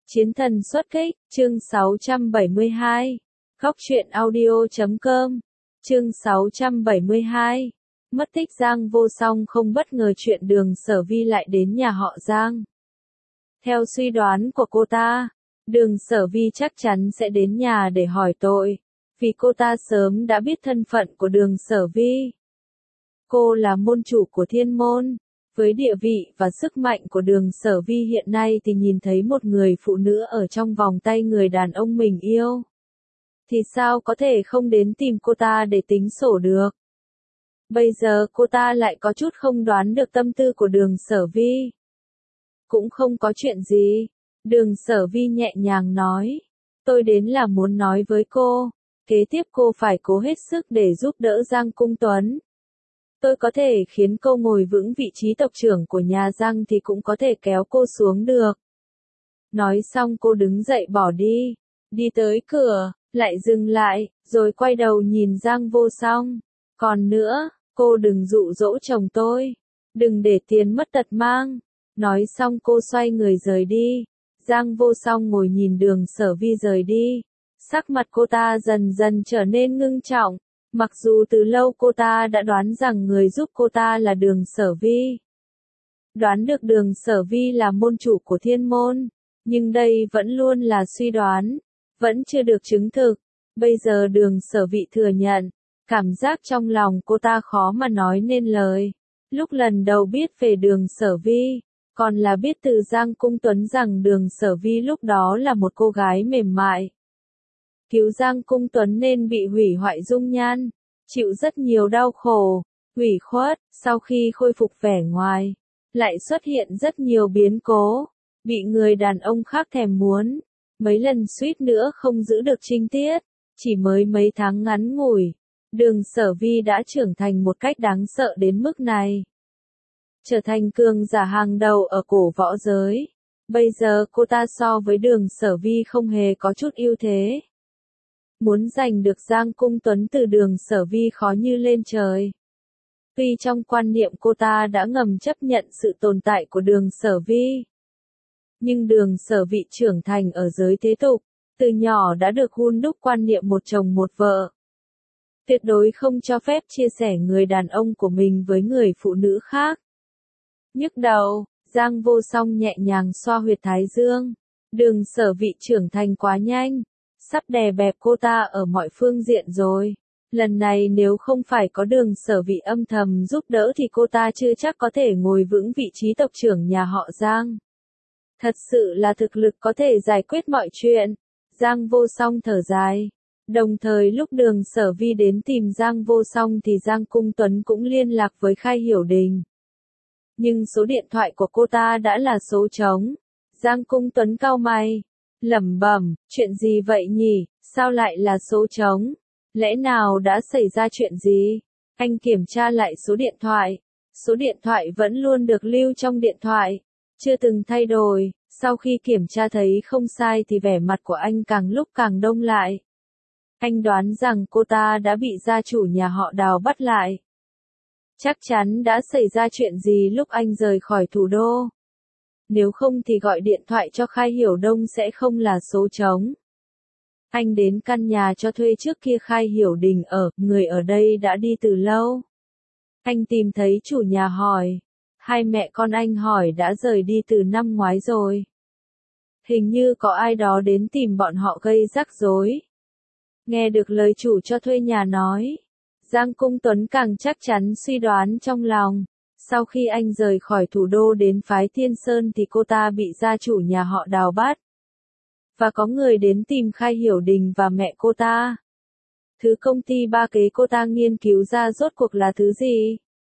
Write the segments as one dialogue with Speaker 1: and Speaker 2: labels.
Speaker 1: Chiến thần xuất kích, chương 672. Góc truyện audio.com. Chương 672. Mất tích Giang Vô Song không bất ngờ chuyện Đường Sở Vi lại đến nhà họ Giang. Theo suy đoán của cô ta, Đường Sở Vi chắc chắn sẽ đến nhà để hỏi tội, vì cô ta sớm đã biết thân phận của Đường Sở Vi. Cô là môn chủ của Thiên Môn. Với địa vị và sức mạnh của Đường Sở Vi hiện nay thì nhìn thấy một người phụ nữ ở trong vòng tay người đàn ông mình yêu, thì sao có thể không đến tìm cô ta để tính sổ được. Bây giờ cô ta lại có chút không đoán được tâm tư của Đường Sở Vi. Cũng không có chuyện gì, Đường Sở Vi nhẹ nhàng nói. Tôi đến là muốn nói với cô, kế tiếp cô phải cố hết sức để giúp đỡ Giang Cung Tuấn. Tôi có thể khiến cô ngồi vững vị trí tộc trưởng của nhà Giang thì cũng có thể kéo cô xuống được. Nói xong cô đứng dậy bỏ đi. Đi tới cửa, lại dừng lại, rồi quay đầu nhìn Giang Vô Song. Còn nữa, cô đừng dụ dỗ chồng tôi. Đừng để tiền mất tật mang. Nói xong cô xoay người rời đi. Giang Vô Song ngồi nhìn Đường Sở Vi rời đi. Sắc mặt cô ta dần dần trở nên ngưng trọng. Mặc dù từ lâu cô ta đã đoán rằng người giúp cô ta là Đường Sở Vi. Đoán được Đường Sở Vi là môn chủ của Thiên Môn. Nhưng đây vẫn luôn là suy đoán. Vẫn chưa được chứng thực. Bây giờ Đường Sở Vi thừa nhận. Cảm giác trong lòng cô ta khó mà nói nên lời. Lúc lần đầu biết về Đường Sở Vi, còn là biết từ Giang Cung Tuấn rằng Đường Sở Vi lúc đó là một cô gái mềm mại. Cứu Giang Cung Tuấn nên bị hủy hoại dung nhan, chịu rất nhiều đau khổ, ủy khuất, sau khi khôi phục vẻ ngoài, lại xuất hiện rất nhiều biến cố, bị người đàn ông khác thèm muốn, mấy lần suýt nữa không giữ được trinh tiết, chỉ mới mấy tháng ngắn ngủi, Đường Sở Vi đã trưởng thành một cách đáng sợ đến mức này. Trở thành cường giả hàng đầu ở cổ võ giới, bây giờ cô ta so với Đường Sở Vi không hề có chút ưu thế. Muốn giành được Giang Cung Tuấn từ Đường Sở Vi khó như lên trời. Tuy trong quan niệm cô ta đã ngầm chấp nhận sự tồn tại của Đường Sở Vi, nhưng Đường Sở Vi trưởng thành ở giới thế tục, từ nhỏ đã được hun đúc quan niệm một chồng một vợ. Tuyệt đối không cho phép chia sẻ người đàn ông của mình với người phụ nữ khác. Nhức đầu, Giang Vô Song nhẹ nhàng xoa huyệt thái dương. Đường Sở Vi trưởng thành quá nhanh, sắp đè bẹp cô ta ở mọi phương diện rồi. Lần này nếu không phải có Đường Sở Vi âm thầm giúp đỡ thì cô ta chưa chắc có thể ngồi vững vị trí tộc trưởng nhà họ Giang. Thật sự là thực lực có thể giải quyết mọi chuyện. Giang Vô Song thở dài. Đồng thời lúc Đường Sở Vi đến tìm Giang Vô Song thì Giang Cung Tuấn cũng liên lạc với Khai Hiểu Đình. Nhưng số điện thoại của cô ta đã là số trống. Giang Cung Tuấn cau mày, lẩm bẩm, chuyện gì vậy nhỉ, sao lại là số trống? Lẽ nào đã xảy ra chuyện gì? Anh kiểm tra lại số điện thoại. Số điện thoại vẫn luôn được lưu trong điện thoại, chưa từng thay đổi. Sau khi kiểm tra thấy không sai thì vẻ mặt của anh càng lúc càng đông lại. Anh đoán rằng cô ta đã bị gia chủ nhà họ Đào bắt lại. Chắc chắn đã xảy ra chuyện gì lúc anh rời khỏi thủ đô. Nếu không thì gọi điện thoại cho Khai Hiểu Đông sẽ không là số trống. Anh đến căn nhà cho thuê trước kia Khai Hiểu Đình ở, người ở đây đã đi từ lâu. Anh tìm thấy chủ nhà hỏi. Hai mẹ con anh hỏi đã rời đi từ năm ngoái rồi. Hình như có ai đó đến tìm bọn họ gây rắc rối. Nghe được lời chủ cho thuê nhà nói, Giang Cung Tuấn càng chắc chắn suy đoán trong lòng. Sau khi anh rời khỏi thủ đô đến phái Thiên Sơn thì cô ta bị gia chủ nhà họ Đào bắt. Và có người đến tìm Khai Hiểu Đình và mẹ cô ta. Thứ công ty ba kế cô ta nghiên cứu ra rốt cuộc là thứ gì?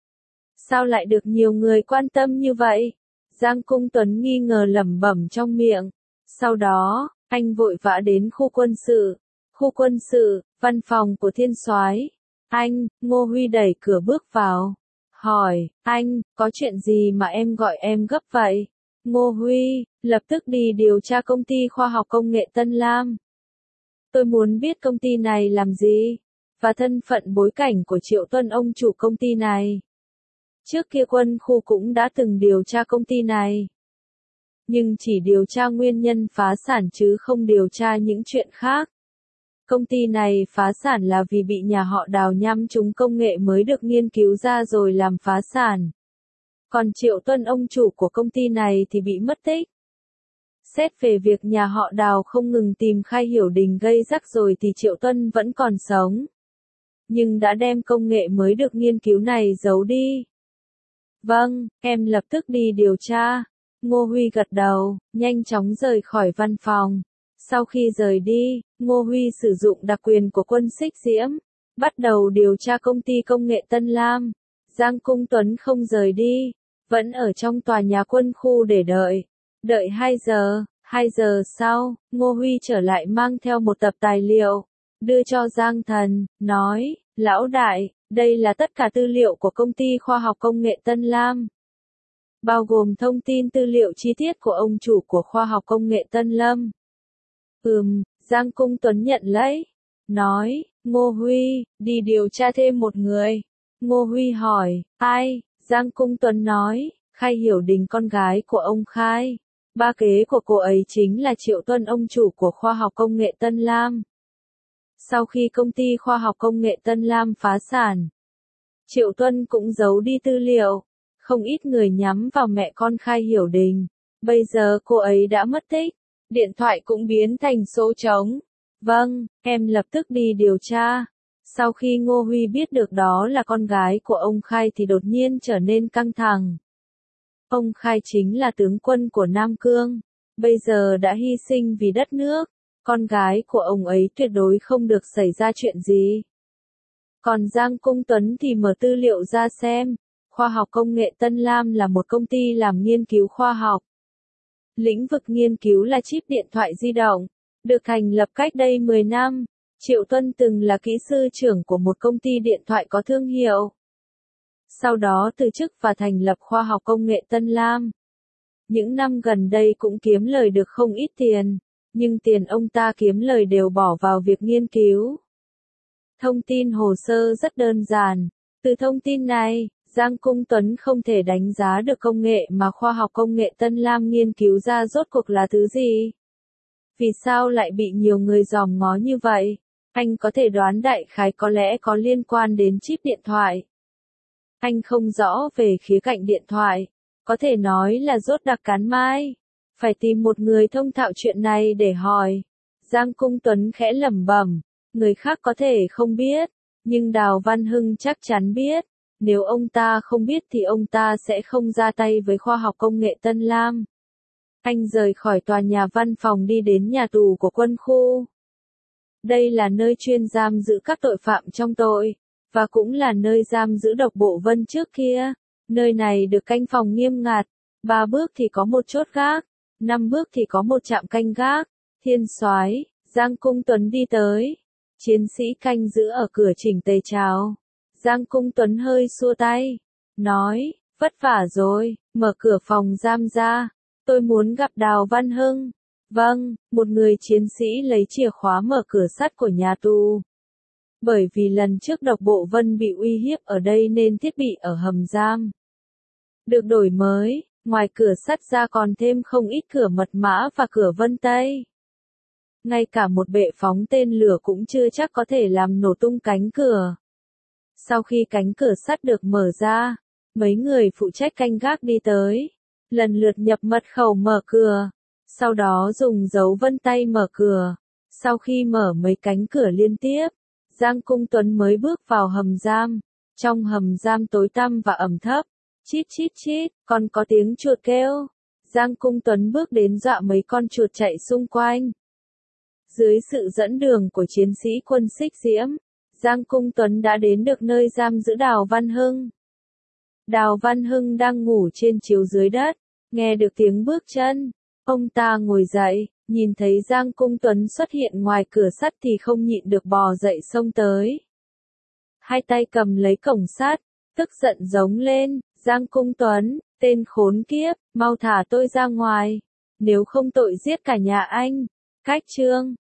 Speaker 1: Sao lại được nhiều người quan tâm như vậy? Giang Cung Tuấn nghi ngờ lẩm bẩm trong miệng. Sau đó, anh vội vã đến khu quân sự. Khu quân sự, văn phòng của Thiên Soái. Anh, Ngô Huy đẩy cửa bước vào. Hỏi, anh, có chuyện gì mà em gọi em gấp vậy? Ngô Huy, lập tức đi điều tra công ty khoa học công nghệ Tân Lam. Tôi muốn biết công ty này làm gì, và thân phận bối cảnh của Triệu Tuân ông chủ công ty này. Trước kia Quân khu cũng đã từng điều tra công ty này. nhưng chỉ điều tra nguyên nhân phá sản chứ không điều tra những chuyện khác. Công ty này phá sản là vì bị nhà họ Đào nhắm trúng công nghệ mới được nghiên cứu ra rồi làm phá sản. Còn Triệu Tuân ông chủ của công ty này thì bị mất tích. Xét về việc nhà họ Đào không ngừng tìm Khai Hiểu Đình gây rắc rồi thì Triệu Tuân vẫn còn sống. Nhưng đã đem công nghệ mới được nghiên cứu này giấu đi. Vâng, em lập tức đi điều tra. Ngô Huy gật đầu, nhanh chóng rời khỏi văn phòng. Sau khi rời đi, Ngô Huy sử dụng đặc quyền của Quân Xích Diễm, bắt đầu điều tra công ty công nghệ Tân Lam. Giang Cung Tuấn không rời đi, vẫn ở trong tòa nhà quân khu để đợi. Đợi 2 giờ sau, Ngô Huy trở lại mang theo một tập tài liệu, đưa cho Giang Thần, nói, lão đại, đây là tất cả tư liệu của công ty khoa học công nghệ Tân Lam. Bao gồm thông tin tư liệu chi tiết của ông chủ của khoa học công nghệ Tân Lâm. Giang Cung Tuấn nhận lấy, nói, Ngô Huy, đi điều tra thêm một người. Ngô Huy hỏi, ai? Giang Cung Tuấn nói, Khai Hiểu Đình con gái của ông Khai. Ba kế của cô ấy chính là Triệu Tuân ông chủ của khoa học công nghệ Tân Lam. Sau khi công ty khoa học công nghệ Tân Lam phá sản, Triệu Tuân cũng giấu đi tư liệu. Không ít người nhắm vào mẹ con Khai Hiểu Đình. Bây giờ cô ấy đã mất tích. Điện thoại cũng biến thành số trống. Vâng, em lập tức đi điều tra. Sau khi Ngô Huy biết được đó là con gái của ông Khai thì đột nhiên trở nên căng thẳng. Ông Khai chính là tướng quân của Nam Cương. Bây giờ đã hy sinh vì đất nước. Con gái của ông ấy tuyệt đối không được xảy ra chuyện gì. Còn Giang Cung Tuấn thì mở tư liệu ra xem. Khoa học công nghệ Tân Lam là một công ty làm nghiên cứu khoa học. Lĩnh vực nghiên cứu là chip điện thoại di động, được thành lập cách đây 10 năm. Triệu Tuân từng là kỹ sư trưởng của một công ty điện thoại có thương hiệu. Sau đó từ chức và thành lập khoa học công nghệ Tân Lam. Những năm gần đây cũng kiếm lời được không ít tiền, nhưng tiền ông ta kiếm lời đều bỏ vào việc nghiên cứu. Thông tin hồ sơ rất đơn giản. Từ thông tin này, Giang Cung Tuấn không thể đánh giá được công nghệ mà khoa học công nghệ Tân Lam nghiên cứu ra rốt cuộc là thứ gì. Vì sao lại bị nhiều người dòm ngó như vậy? Anh có thể đoán đại khái có lẽ có liên quan đến chip điện thoại. Anh không rõ về khía cạnh điện thoại, có thể nói là rốt đặc cán mai. Phải tìm một người thông thạo chuyện này để hỏi. Giang Cung Tuấn khẽ lẩm bẩm, người khác có thể không biết, nhưng Đào Văn Hưng chắc chắn biết. Nếu ông ta không biết thì ông ta sẽ không ra tay với khoa học công nghệ Tân Lam. Anh rời khỏi tòa nhà văn phòng đi đến nhà tù của quân khu. Đây là nơi chuyên giam giữ các tội phạm trong tội, và cũng là nơi giam giữ Độc Bộ Vân trước kia. Nơi này được canh phòng nghiêm ngặt, 3 bước thì có một chốt gác, 5 bước thì có một trạm canh gác. Thiên soái, Giang Cung Tuấn đi tới. Chiến sĩ canh giữ ở cửa chỉnh tề chào. Giang Cung Tuấn hơi xua tay, nói, vất vả rồi, mở cửa phòng giam ra, tôi muốn gặp Đào Văn Hưng. Vâng, một người chiến sĩ lấy chìa khóa mở cửa sắt của nhà tù. Bởi vì lần trước Độc Bộ Vân bị uy hiếp ở đây nên thiết bị ở hầm giam được đổi mới, ngoài cửa sắt ra còn thêm không ít cửa mật mã và cửa vân tay. Ngay cả một bệ phóng tên lửa cũng chưa chắc có thể làm nổ tung cánh cửa. Sau khi cánh cửa sắt được mở ra, mấy người phụ trách canh gác đi tới, lần lượt nhập mật khẩu mở cửa, sau đó dùng dấu vân tay mở cửa. Sau khi mở mấy cánh cửa liên tiếp, Giang Cung Tuấn mới bước vào hầm giam. Trong hầm giam tối tăm và ẩm thấp, chít chít chít, còn có tiếng chuột kêu. Giang Cung Tuấn bước đến dọa mấy con chuột chạy xung quanh. Dưới sự dẫn đường của chiến sĩ Quân Xích Diễm, Giang Cung Tuấn đã đến được nơi giam giữ Đào Văn Hưng. Đào Văn Hưng đang ngủ trên chiếu dưới đất, nghe được tiếng bước chân. Ông ta ngồi dậy, nhìn thấy Giang Cung Tuấn xuất hiện ngoài cửa sắt thì không nhịn được bò dậy xông tới. Hai tay cầm lấy cổng sắt, tức giận giống lên, Giang Cung Tuấn, tên khốn kiếp, mau thả tôi ra ngoài, nếu không tội giết cả nhà anh. Cách chương